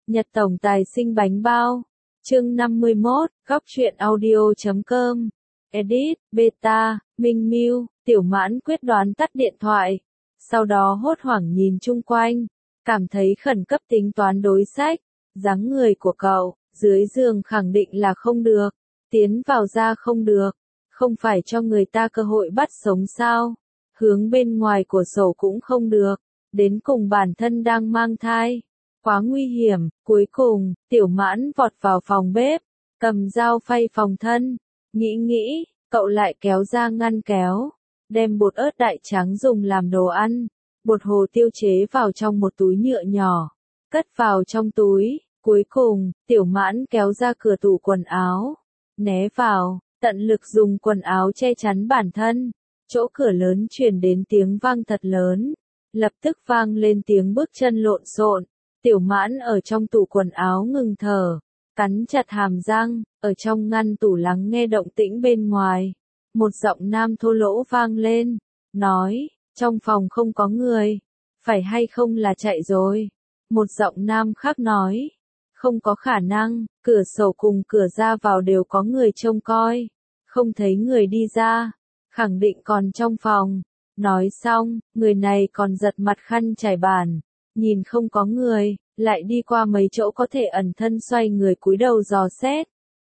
Nhật tổng tài sinh bánh bao. Chương 51, góc truyện audio.com. Edit, beta, Minh Miu, Tiểu Mãn quyết đoán tắt điện thoại. Sau đó hốt hoảng nhìn chung quanh, cảm thấy khẩn cấp tính toán đối sách. Dáng người của cậu, dưới giường khẳng định là không được, tiến vào ra không được, không phải cho người ta cơ hội bắt sống sao, hướng bên ngoài của sổ cũng không được, đến cùng bản thân đang mang thai. Quá nguy hiểm, cuối cùng, Tiểu Mãn vọt vào phòng bếp, cầm dao phay phòng thân, nghĩ, cậu lại kéo ra ngăn kéo, đem bột ớt đại trắng dùng làm đồ ăn, bột hồ tiêu chế vào trong một túi nhựa nhỏ, cất vào trong túi, cuối cùng, Tiểu Mãn kéo ra cửa tủ quần áo, né vào, tận lực dùng quần áo che chắn bản thân, chỗ cửa lớn truyền đến tiếng vang thật lớn, lập tức vang lên tiếng bước chân lộn xộn. Tiểu Mãn ở trong tủ quần áo ngừng thở, cắn chặt hàm răng, ở trong ngăn tủ lắng nghe động tĩnh bên ngoài. Một giọng nam thô lỗ vang lên, nói, trong phòng không có người, phải hay không là chạy rồi. Một giọng nam khác nói, không có khả năng, cửa sổ cùng cửa ra vào đều có người trông coi, không thấy người đi ra, khẳng định còn trong phòng. Nói xong, người này còn giật mặt khăn trải bàn. Nhìn không có người, lại đi qua mấy chỗ có thể ẩn thân xoay người cúi đầu dò xét.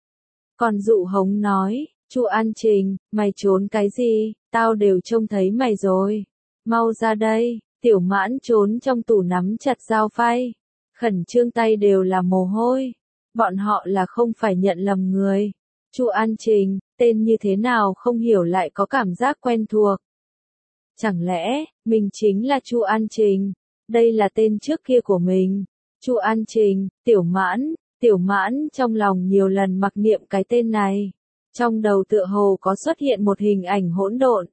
Còn dụ hống nói, Chu An Trình, mày trốn cái gì, tao đều trông thấy mày rồi. Mau ra đây, Tiểu Mãn trốn trong tủ nắm chặt dao phay. Khẩn trương tay đều là mồ hôi. Bọn họ là không phải nhận lầm người. Chu An Trình, tên như thế nào không hiểu lại có cảm giác quen thuộc. Chẳng lẽ, mình chính là Chu An Trình? Đây là tên trước kia của mình. Chu An Trình, Tiểu Mãn trong lòng nhiều lần mặc niệm cái tên này. Trong đầu tựa hồ có xuất hiện một hình ảnh hỗn độn.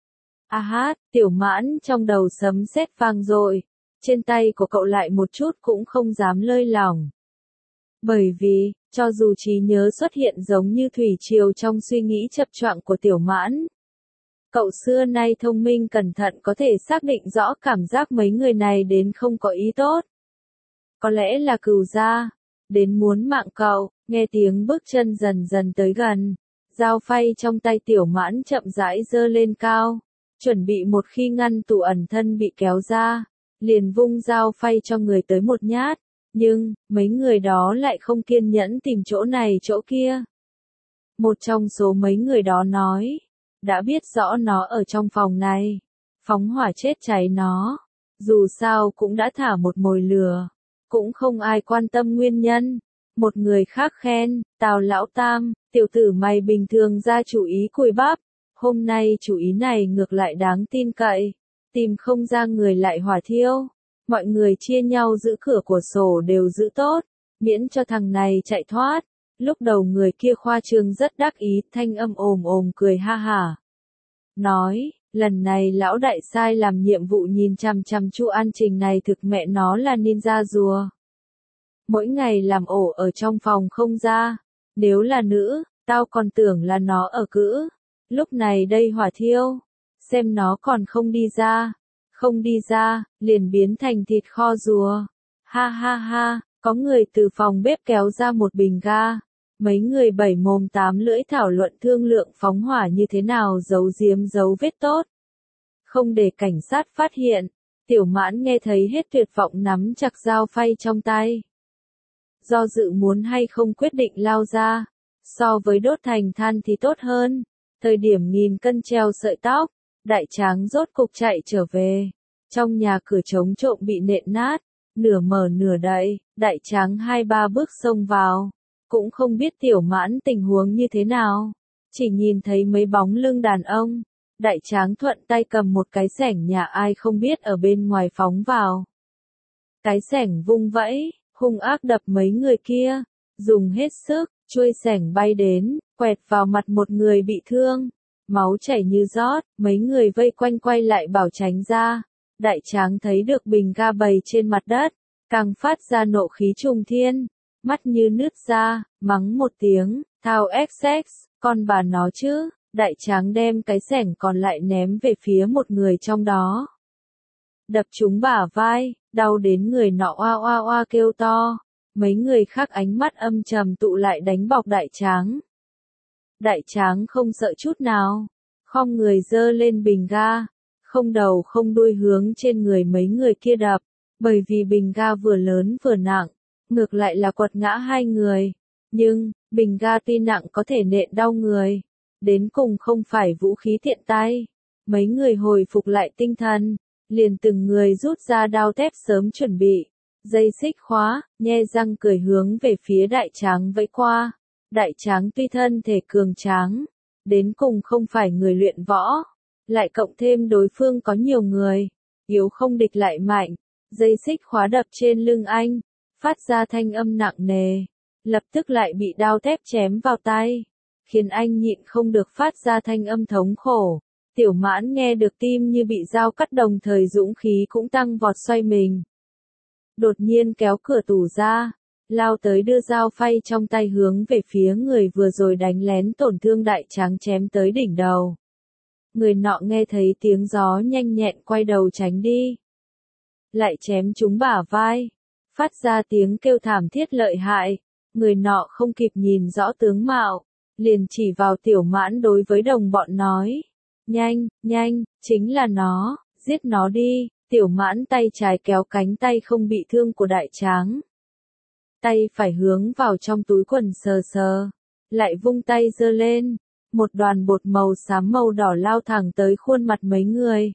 A hát, Tiểu Mãn trong đầu sấm sét vang dội. Trên tay của cậu lại một chút cũng không dám lơi lỏng. Bởi vì, cho dù trí nhớ xuất hiện giống như thủy triều trong suy nghĩ chập choạng của Tiểu Mãn. Cậu xưa nay thông minh cẩn thận có thể xác định rõ cảm giác mấy người này đến không có ý tốt. Có lẽ là cừu gia, đến muốn mạng cậu, nghe tiếng bước chân dần dần tới gần. Dao phay trong tay Tiểu Mãn chậm rãi giơ lên cao, chuẩn bị một khi ngăn tủ ẩn thân bị kéo ra, liền vung dao phay cho người tới một nhát, nhưng, mấy người đó lại không kiên nhẫn tìm chỗ này chỗ kia. Một trong số mấy người đó nói, đã biết rõ nó ở trong phòng này, phóng hỏa chết cháy nó, dù sao cũng đã thả một mồi lửa, cũng không ai quan tâm nguyên nhân. Một người khác khen, Tào lão tam, tiểu tử mày bình thường ra chủ ý cùi bắp, hôm nay chủ ý này ngược lại đáng tin cậy, tìm không ra người lại hỏa thiêu, mọi người chia nhau giữ cửa của sổ đều giữ tốt, miễn cho thằng này chạy thoát. Lúc đầu người kia khoa trương rất đắc ý, thanh âm ồm cười ha hả. Nói, lần này lão đại sai làm nhiệm vụ nhìn chằm chằm Chu An Trình này thực mẹ nó là ninja rùa. Mỗi ngày làm ổ ở trong phòng không ra, nếu là nữ, tao còn tưởng là nó ở cữ. Lúc này đây hỏa thiêu, xem nó còn không đi ra, liền biến thành thịt kho rùa. Ha ha ha, có người từ phòng bếp kéo ra một bình ga. Mấy người bảy mồm tám lưỡi thảo luận thương lượng phóng hỏa như thế nào giấu giếm dấu vết tốt. Không để cảnh sát phát hiện, Tiểu Mãn nghe thấy hết tuyệt vọng nắm chặt dao phay trong tay. Do dự muốn hay không quyết định lao ra, so với đốt thành than thì tốt hơn. Thời điểm nghìn cân treo sợi tóc, đại tráng rốt cục chạy trở về. Trong nhà cửa trống trộm bị nện nát, nửa mở nửa đậy, đại tráng 2-3 bước xông vào. Cũng không biết Tiểu Mãn tình huống như thế nào, chỉ nhìn thấy mấy bóng lưng đàn ông, đại tráng thuận tay cầm một cái xẻng nhà ai không biết ở bên ngoài phóng vào. Cái xẻng vung vẫy, hung ác đập mấy người kia, dùng hết sức, chuôi xẻng bay đến, quẹt vào mặt một người bị thương, máu chảy như rót, mấy người vây quanh quay lại bảo tránh ra, đại tráng thấy được bình ga bày trên mặt đất, càng phát ra nộ khí trùng thiên. Mắt như nứt ra, mắng một tiếng, thao XX, con bà nó chứ, đại tráng đem cái xẻng còn lại ném về phía một người trong đó. Đập trúng bả vai, đau đến người nọ oa oa oa kêu to, Mấy người khác ánh mắt âm trầm tụ lại đánh bọc đại tráng. Đại tráng không sợ chút nào, khom người giơ lên bình ga, không đầu không đuôi hướng trên người mấy người kia đập, bởi vì bình ga vừa lớn vừa nặng, ngược lại là quật ngã hai người. Nhưng, bình ga tuy nặng có thể nện đau người, đến cùng không phải vũ khí tiện tay. Mấy người hồi phục lại tinh thần, liền từng người rút ra đao thép sớm chuẩn bị, dây xích khóa, nhe răng cười hướng về phía đại tráng vẫy qua. Đại tráng tuy thân thể cường tráng, đến cùng không phải người luyện võ, lại cộng thêm đối phương có nhiều người, yếu không địch lại mạnh, dây xích khóa đập trên lưng anh, phát ra thanh âm nặng nề, lập tức lại bị đao thép chém vào tay, khiến anh nhịn không được phát ra thanh âm thống khổ. Tiểu Mãn nghe được tim như bị dao cắt, đồng thời dũng khí cũng tăng vọt, xoay mình. Đột nhiên kéo cửa tủ ra, lao tới đưa dao phay trong tay hướng về phía người vừa rồi đánh lén tổn thương đại tráng chém tới đỉnh đầu. Người nọ nghe thấy tiếng gió nhanh nhẹn quay đầu tránh đi. Lại chém trúng bả vai, phát ra tiếng kêu thảm thiết lợi hại. Người nọ không kịp nhìn rõ tướng mạo, liền chỉ vào Tiểu Mãn đối với đồng bọn nói. Nhanh, nhanh, chính là nó, giết nó đi. Tiểu Mãn tay trái kéo cánh tay không bị thương của đại tráng. Tay phải hướng vào trong túi quần sờ sờ, lại vung tay giơ lên, một đoàn bột màu xám màu đỏ lao thẳng tới khuôn mặt mấy người.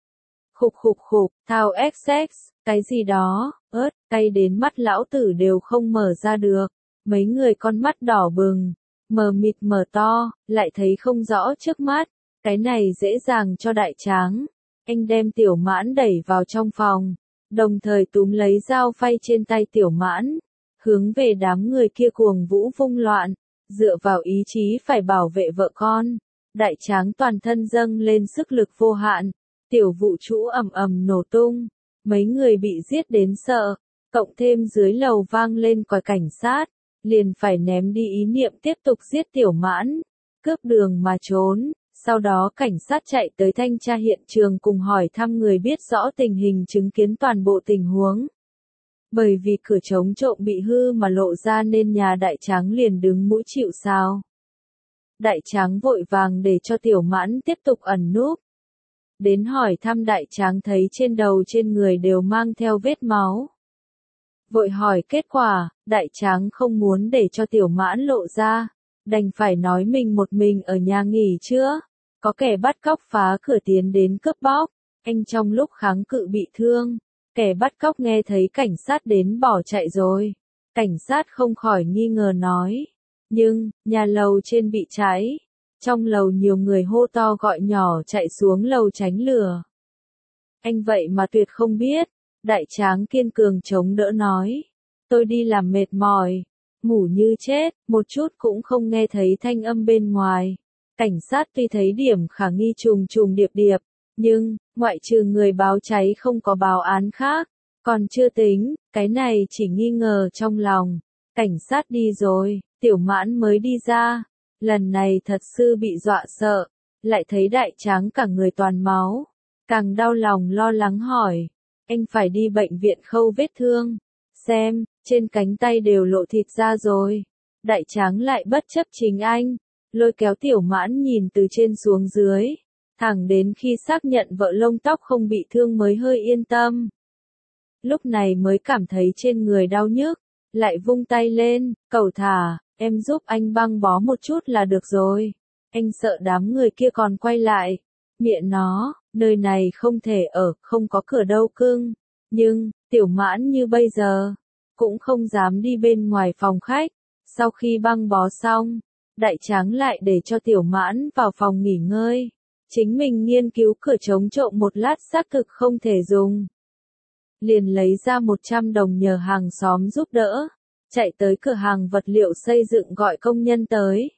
Khục khục khục, thao XX, cái gì đó, cay đến mắt lão tử đều không mở ra được. Mấy người con mắt đỏ bừng, mờ mịt mở to, lại thấy không rõ trước mắt. Cái này dễ dàng cho đại tráng. Anh đem Tiểu Mãn đẩy vào trong phòng, đồng thời túm lấy dao phay trên tay Tiểu Mãn, hướng về đám người kia cuồng vũ vung loạn, dựa vào ý chí phải bảo vệ vợ con. Đại tráng toàn thân dâng lên sức lực vô hạn, tiểu vũ trụ ầm ầm nổ tung, mấy người bị giết đến sợ, cộng thêm dưới lầu vang lên còi cảnh sát, liền phải ném đi ý niệm tiếp tục giết Tiểu Mãn, cướp đường mà trốn. Sau đó cảnh sát chạy tới thanh tra hiện trường cùng hỏi thăm người biết rõ tình hình, chứng kiến toàn bộ tình huống. Bởi vì cửa chống trộm bị hư mà lộ ra nên nhà đại tráng liền đứng mũi chịu sào. Đại tráng vội vàng để cho Tiểu Mãn tiếp tục ẩn núp. Đến hỏi thăm đại tráng thấy trên đầu trên người đều mang theo vết máu. Vội hỏi kết quả, đại tráng không muốn để cho Tiểu Mãn lộ ra, đành phải nói mình một mình ở nhà nghỉ trưa. Có kẻ bắt cóc phá cửa tiến đến cướp bóc, anh trong lúc kháng cự bị thương, kẻ bắt cóc nghe thấy cảnh sát đến bỏ chạy rồi. Cảnh sát không khỏi nghi ngờ nói, nhưng, nhà lầu trên bị cháy, trong lầu nhiều người hô to gọi nhỏ chạy xuống lầu tránh lửa. Anh vậy mà tuyệt không biết, đại tráng kiên cường chống đỡ nói, tôi đi làm mệt mỏi, ngủ như chết, một chút cũng không nghe thấy thanh âm bên ngoài. Cảnh sát tuy thấy điểm khả nghi trùng trùng điệp điệp, nhưng, ngoại trừ người báo cháy không có báo án khác, còn chưa tính, cái này chỉ nghi ngờ trong lòng. Cảnh sát đi rồi, Tiểu Mãn mới đi ra, lần này thật sự bị dọa sợ, lại thấy đại tráng cả người toàn máu, càng đau lòng lo lắng hỏi, anh phải đi bệnh viện khâu vết thương, xem, trên cánh tay đều lộ thịt ra rồi. Đại tráng lại bất chấp chính anh, lôi kéo Tiểu Mãn nhìn từ trên xuống dưới, thẳng đến khi xác nhận vợ lông tóc không bị thương mới hơi yên tâm. Lúc này mới cảm thấy trên người đau nhức, lại vung tay lên, cẩu thả, em giúp anh băng bó một chút là được rồi. Anh sợ đám người kia còn quay lại. Mẹ nó, nơi này không thể ở, không có cửa đâu cưng. Nhưng, Tiểu Mãn như bây giờ, cũng không dám đi bên ngoài phòng khách. Sau khi băng bó xong, đại tráng lại để cho Tiểu Mãn vào phòng nghỉ ngơi. Chính mình nghiên cứu cửa chống trộm một lát, xác thực không thể dùng. Liền lấy ra 100 đồng nhờ hàng xóm giúp đỡ, chạy tới cửa hàng vật liệu xây dựng gọi công nhân tới.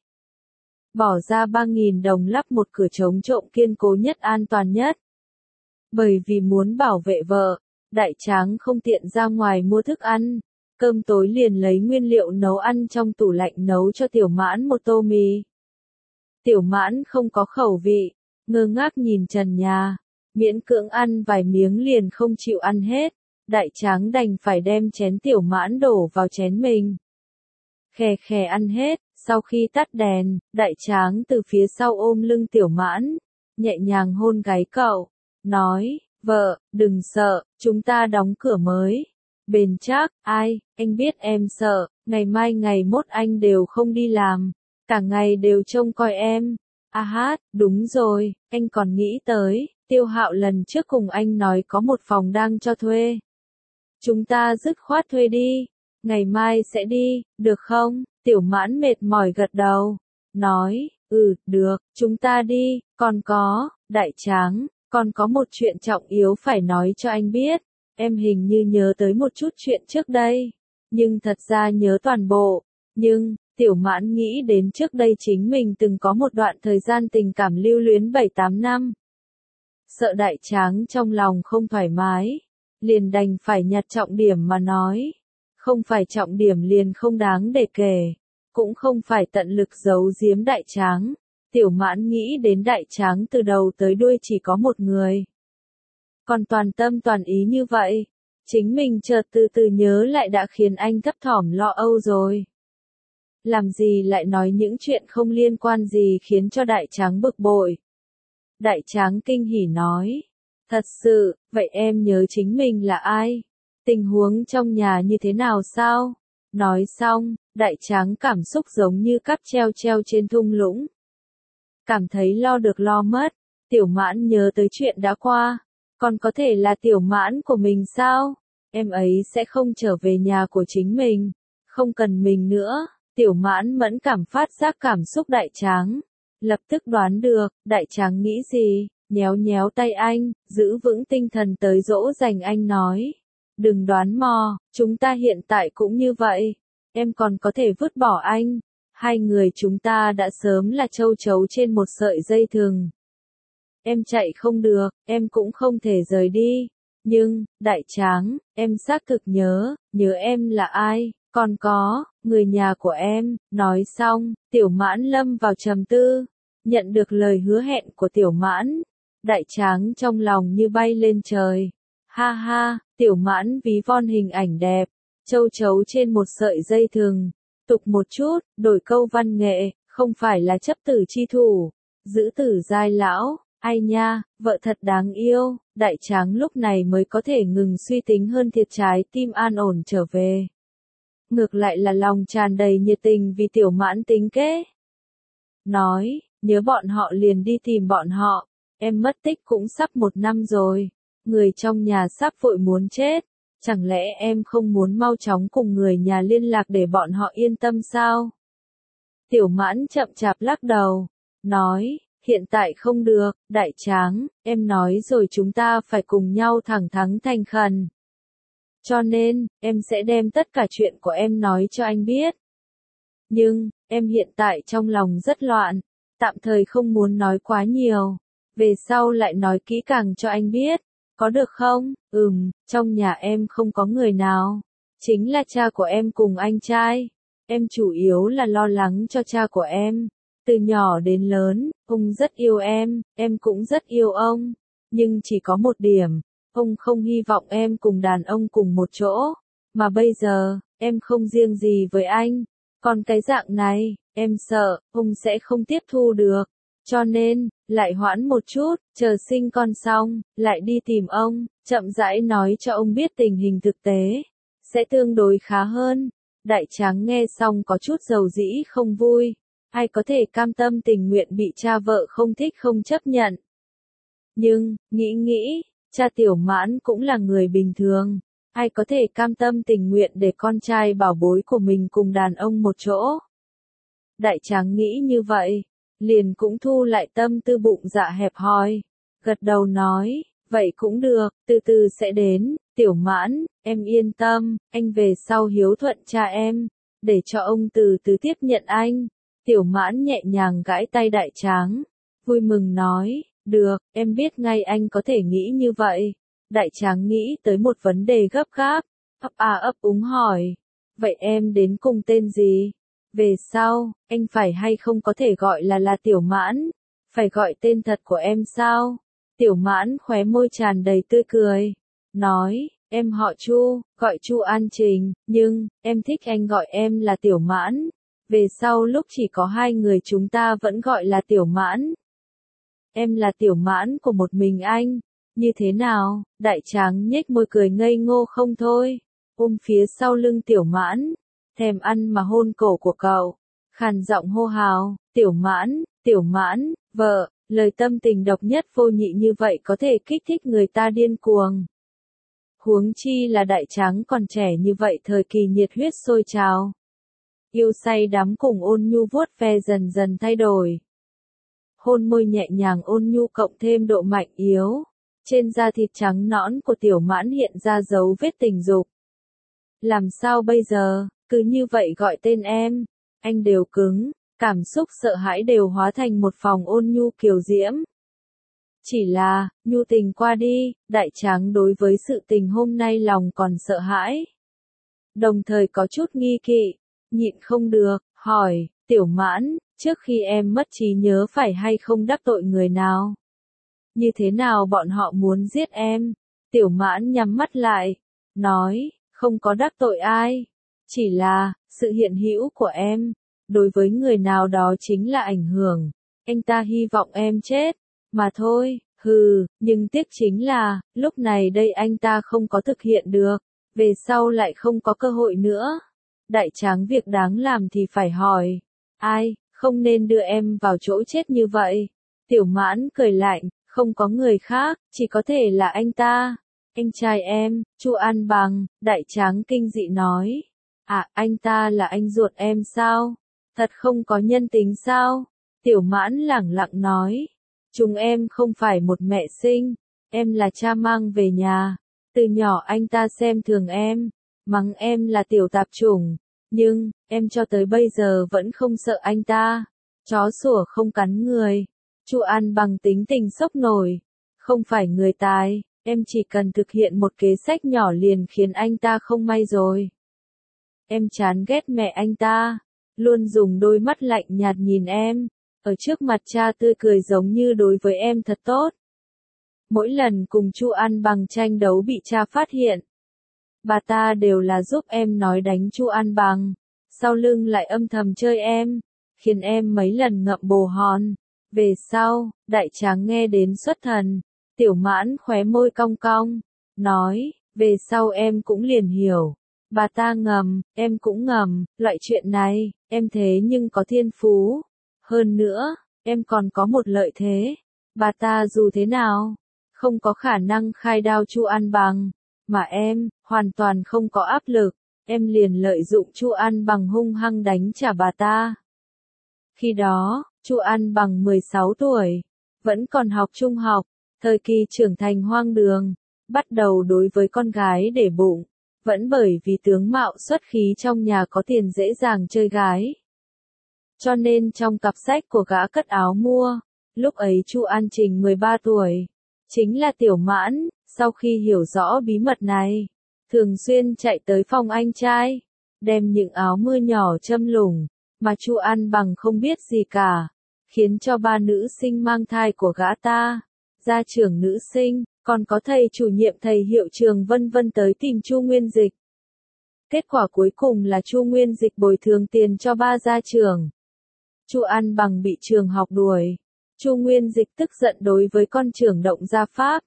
Bỏ ra 3.000 đồng lắp một cửa chống trộm kiên cố nhất, an toàn nhất. Bởi vì muốn bảo vệ vợ, đại tráng không tiện ra ngoài mua thức ăn, cơm tối liền lấy nguyên liệu nấu ăn trong tủ lạnh nấu cho Tiểu Mãn một tô mì. Tiểu Mãn không có khẩu vị, ngơ ngác nhìn trần nhà, miễn cưỡng ăn vài miếng liền không chịu ăn hết, đại tráng đành phải đem chén tiểu mãn đổ vào chén mình. Khè khè ăn hết, sau khi tắt đèn, đại tráng từ phía sau ôm lưng tiểu mãn, nhẹ nhàng hôn gáy cậu, nói, vợ, đừng sợ, chúng ta đóng cửa mới. Bền chắc, ai, anh biết em sợ, ngày mai ngày mốt anh đều không đi làm, cả ngày đều trông coi em. À hát, đúng rồi, anh còn nghĩ tới, Tiêu Hạo lần trước cùng anh nói có một phòng đang cho thuê. Chúng ta dứt khoát thuê đi, ngày mai sẽ đi, được không? Tiểu mãn mệt mỏi gật đầu, nói, được, chúng ta đi, còn có, đại tráng, còn có một chuyện trọng yếu phải nói cho anh biết. Em hình như nhớ tới một chút chuyện trước đây, nhưng thật ra nhớ toàn bộ. Nhưng, tiểu mãn nghĩ đến trước đây chính mình từng có một đoạn thời gian tình cảm lưu luyến 7-8 năm. Sợ đại tráng trong lòng không thoải mái, liền đành phải nhặt trọng điểm mà nói. Không phải trọng điểm liền không đáng để kể, cũng không phải tận lực giấu giếm đại tráng. Tiểu mãn nghĩ đến đại tráng từ đầu tới đuôi chỉ có một người. Còn toàn tâm toàn ý như vậy, chính mình chợt từ từ nhớ lại đã khiến anh thấp thỏm lo âu rồi. Làm gì lại nói những chuyện không liên quan gì khiến cho đại tráng bực bội. Đại tráng kinh hỉ nói, thật sự, vậy em nhớ chính mình là ai? Tình huống trong nhà như thế nào sao? Nói xong, đại tráng cảm xúc giống như cáp treo treo trên thung lũng. Cảm thấy lo được lo mất, tiểu mãn nhớ tới chuyện đã qua. Còn có thể là tiểu mãn của mình sao? Em ấy sẽ không trở về nhà của chính mình. Không cần mình nữa. Tiểu mãn mẫn cảm phát giác cảm xúc đại tráng. Lập tức đoán được, đại tráng nghĩ gì, nhéo nhéo tay anh, giữ vững tinh thần tới dỗ dành anh nói. Đừng đoán mò, chúng ta hiện tại cũng như vậy. Em còn có thể vứt bỏ anh. Hai người chúng ta đã sớm là châu chấu trên một sợi dây thừng. Em chạy không được, em cũng không thể rời đi. Nhưng, đại tráng, em xác thực nhớ em là ai, còn có, người nhà của em. Nói xong, tiểu mãn lâm vào trầm tư. Nhận được lời hứa hẹn của tiểu mãn, đại tráng trong lòng như bay lên trời. Ha ha, tiểu mãn ví von hình ảnh đẹp, châu chấu trên một sợi dây thừng. Tục một chút, đổi câu văn nghệ, không phải là chấp tử chi thủ, giữ tử giai lão. Ai nha, vợ thật đáng yêu, đại tráng lúc này mới có thể ngừng suy tính hơn thiệt trái tim an ổn trở về. Ngược lại là lòng tràn đầy nhiệt tình vì tiểu mãn tính kế. Nói, nhớ bọn họ liền đi tìm bọn họ, em mất tích cũng sắp 1 năm rồi, người trong nhà sắp vội muốn chết, chẳng lẽ em không muốn mau chóng cùng người nhà liên lạc để bọn họ yên tâm sao? Tiểu mãn chậm chạp lắc đầu, nói, hiện tại không được, đại tráng, em nói rồi chúng ta phải cùng nhau thẳng thắn thành khẩn. Cho nên, em sẽ đem tất cả chuyện của em nói cho anh biết. Nhưng, em hiện tại trong lòng rất loạn, tạm thời không muốn nói quá nhiều. Về sau lại nói kỹ càng cho anh biết, có được không? Trong nhà em không có người nào. Chính là cha của em cùng anh trai. Em chủ yếu là lo lắng cho cha của em. Từ nhỏ đến lớn, ông rất yêu em cũng rất yêu ông. Nhưng chỉ có một điểm, ông không hy vọng em cùng đàn ông cùng một chỗ. Mà bây giờ, em không riêng gì với anh. Còn cái dạng này, em sợ, ông sẽ không tiếp thu được. Cho nên, lại hoãn một chút, chờ sinh con xong, lại đi tìm ông, chậm rãi nói cho ông biết tình hình thực tế. Sẽ tương đối khá hơn. Đại tráng nghe xong có chút dầu dĩ không vui. Ai có thể cam tâm tình nguyện bị cha vợ không thích không chấp nhận. Nhưng, nghĩ, cha tiểu mãn cũng là người bình thường. Ai có thể cam tâm tình nguyện để con trai bảo bối của mình cùng đàn ông một chỗ. Đại tráng nghĩ như vậy, liền cũng thu lại tâm tư bụng dạ hẹp hòi. Gật đầu nói, vậy cũng được, từ từ sẽ đến, tiểu mãn, em yên tâm, anh về sau hiếu thuận cha em, để cho ông từ từ tiếp nhận anh. Tiểu mãn nhẹ nhàng gãi tay đại tráng, vui mừng nói, được, em biết ngay anh có thể nghĩ như vậy. Đại tráng nghĩ tới một vấn đề gấp gáp, ấp úng hỏi, vậy em đến cùng tên gì? Về sau, anh phải hay không có thể gọi là tiểu mãn? Phải gọi tên thật của em sao? Tiểu mãn khóe môi tràn đầy tươi cười, nói, Em họ Chu, gọi Chu An Trình, nhưng, em thích anh gọi em là Tiểu Mãn. Về sau lúc chỉ có hai người chúng ta vẫn gọi là Tiểu Mãn. Em là Tiểu Mãn của một mình anh. Như thế nào? Đại Tráng nhếch môi cười ngây ngô không thôi. Ôm phía sau lưng Tiểu Mãn. Thèm ăn mà hôn cổ của cậu. Khàn giọng hô hào, Tiểu Mãn, vợ. Lời tâm tình độc nhất vô nhị như vậy có thể kích thích người ta điên cuồng. Huống chi là Đại Tráng còn trẻ như vậy, thời kỳ nhiệt huyết sôi trào. Yêu say đắm cùng ôn nhu vuốt ve dần dần thay đổi. Hôn môi nhẹ nhàng ôn nhu cộng thêm độ mạnh yếu. Trên da thịt trắng nõn của Tiểu Mãn hiện ra dấu vết tình dục. Làm sao bây giờ, cứ như vậy gọi tên em, anh đều cứng, cảm xúc sợ hãi đều hóa thành một phòng ôn nhu kiều diễm. Chỉ là, nhu tình qua đi, Đại Tráng đối với sự tình hôm nay lòng còn sợ hãi. Đồng thời có chút nghi kỵ, nhịn không được, hỏi, Tiểu Mãn, trước khi em mất trí nhớ phải hay không đắc tội người nào? Như thế nào bọn họ muốn giết em? Tiểu Mãn nhắm mắt lại, nói, không có đắc tội ai. Chỉ là, sự hiện hữu của em, đối với người nào đó chính là ảnh hưởng. Anh ta hy vọng em chết, mà thôi, nhưng tiếc chính là, lúc này đây anh ta không có thực hiện được, về sau lại không có cơ hội nữa. Đại Tráng việc đáng làm thì phải hỏi, ai, không nên đưa em vào chỗ chết như vậy. Tiểu Mãn cười lạnh, không có người khác, chỉ có thể là anh ta. Anh trai em, Chu An Bằng, Đại Tráng kinh dị nói. À, anh ta là anh ruột em sao? Thật không có nhân tính sao? Tiểu Mãn lẳng lặng nói. Chúng em không phải một mẹ sinh, em là cha mang về nhà. Từ nhỏ anh ta xem thường em, mắng em là tiểu tạp chủng. Nhưng, em cho tới bây giờ vẫn không sợ anh ta. Chó sủa không cắn người. Chu An Bằng tính tình sốc nổi. Không phải người tài, em chỉ cần thực hiện một kế sách nhỏ liền khiến anh ta không may rồi. Em chán ghét mẹ anh ta, luôn dùng đôi mắt lạnh nhạt nhìn em, ở trước mặt cha tươi cười giống như đối với em thật tốt. Mỗi lần cùng Chu An Bằng tranh đấu bị cha phát hiện, bà ta đều là giúp em nói đánh Chu An Bằng, sau lưng lại âm thầm chơi em, khiến em mấy lần ngậm bồ hòn. Về sau, Đại Tráng nghe đến xuất thần, Tiểu Mãn khóe môi cong cong, nói, về sau em cũng liền hiểu. Bà ta ngầm, em cũng ngầm, loại chuyện này, em thế nhưng có thiên phú. Hơn nữa, em còn có một lợi thế. Bà ta dù thế nào, không có khả năng khai đao Chu An Bằng, mà em, hoàn toàn không có áp lực, em liền lợi dụng Chu An Bằng hung hăng đánh trả bà ta. Khi đó, Chu An Bằng 16 tuổi, vẫn còn học trung học, thời kỳ trưởng thành hoang đường, bắt đầu đối với con gái để bụng, vẫn bởi vì tướng mạo xuất khí trong nhà có tiền dễ dàng chơi gái. Cho nên trong cặp sách của gã cất áo mua, lúc ấy Chu An Trình 13 tuổi, chính là Tiểu Mãn, sau khi hiểu rõ bí mật này, thường xuyên chạy tới phòng anh trai, đem những áo mưa nhỏ châm lủng, mà Chu An Bằng không biết gì cả, khiến cho ba nữ sinh mang thai của gã ta, gia trưởng nữ sinh, còn có thầy chủ nhiệm thầy hiệu trường vân vân tới tìm Chu Nguyên Dịch. Kết quả cuối cùng là Chu Nguyên Dịch bồi thường tiền cho ba gia trưởng. Chu An Bằng bị trường học đuổi. Chu Nguyên Dịch tức giận đối với con trưởng động gia pháp.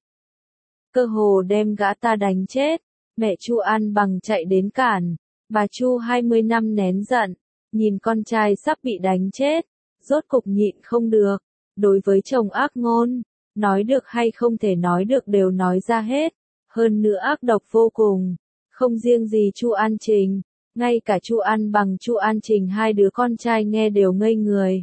Cơ hồ đem gã ta đánh chết. Mẹ Chu An Bằng chạy đến cản. Bà Chu 20 năm nén giận. Nhìn con trai sắp bị đánh chết. Rốt cục nhịn không được. Đối với chồng ác ngôn. Nói được hay không thể nói được đều nói ra hết. Hơn nữa ác độc vô cùng. Không riêng gì Chu An Trình. Ngay cả Chu An Bằng Chu An Trình hai đứa con trai nghe đều ngây người.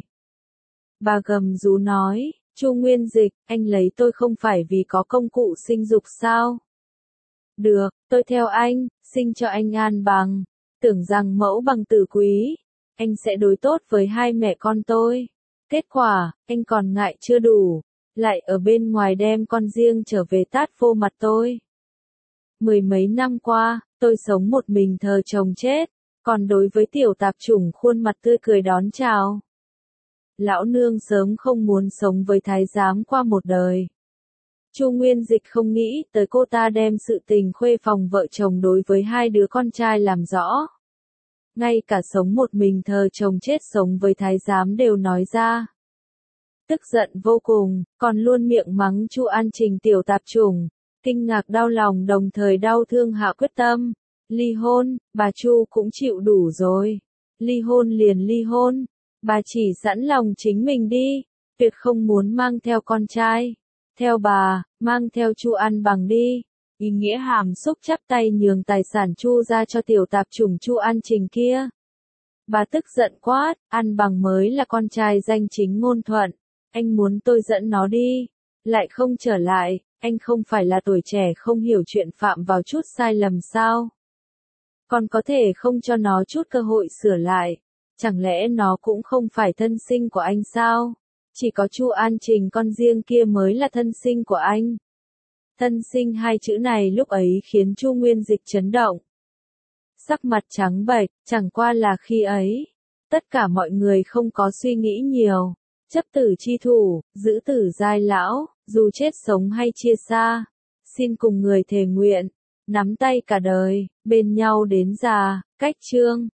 Bà gầm rú nói, Chu Nguyên Dịch, anh lấy tôi không phải vì có công cụ sinh dục sao? Được, tôi theo anh, sinh cho anh An Bằng. Tưởng rằng mẫu bằng tử quý, anh sẽ đối tốt với hai mẹ con tôi. Kết quả, anh còn ngại chưa đủ, lại ở bên ngoài đem con riêng trở về tát vô mặt tôi. Mười mấy năm qua, tôi sống một mình thờ chồng chết, còn đối với tiểu tạp chủng khuôn mặt tươi cười đón chào. Lão nương sớm không muốn sống với thái giám qua một đời. Chu Nguyên Dịch không nghĩ tới cô ta đem sự tình khuê phòng vợ chồng đối với hai đứa con trai làm rõ. Ngay cả sống một mình thờ chồng chết sống với thái giám đều nói ra. Tức giận vô cùng, còn luôn miệng mắng Chu An Trình tiểu tạp chủng, kinh ngạc đau lòng đồng thời đau thương hạ quyết tâm. Ly hôn, bà Chu cũng chịu đủ rồi. Ly hôn liền ly hôn, bà chỉ sẵn lòng chính mình đi, tuyệt không muốn mang theo con trai. Theo bà, mang theo Chu An Bằng đi. Ý nghĩa hàm xúc chắp tay nhường tài sản Chu ra cho tiểu tạp chủng Chu An Trình kia. Bà tức giận quát, An Bằng mới là con trai danh chính ngôn thuận, anh muốn tôi dẫn nó đi, lại không trở lại, anh không phải là tuổi trẻ không hiểu chuyện phạm vào chút sai lầm sao? Còn có thể không cho nó chút cơ hội sửa lại, chẳng lẽ nó cũng không phải thân sinh của anh sao? Chỉ có Chu An Trình con riêng kia mới là thân sinh của anh. Thân sinh hai chữ này lúc ấy khiến Chu Nguyên Dịch chấn động. Sắc mặt trắng bệch, chẳng qua là khi ấy, tất cả mọi người không có suy nghĩ nhiều, chấp tử chi thủ, giữ tử giai lão, dù chết sống hay chia xa, xin cùng người thề nguyện, nắm tay cả đời, bên nhau đến già, cách chương.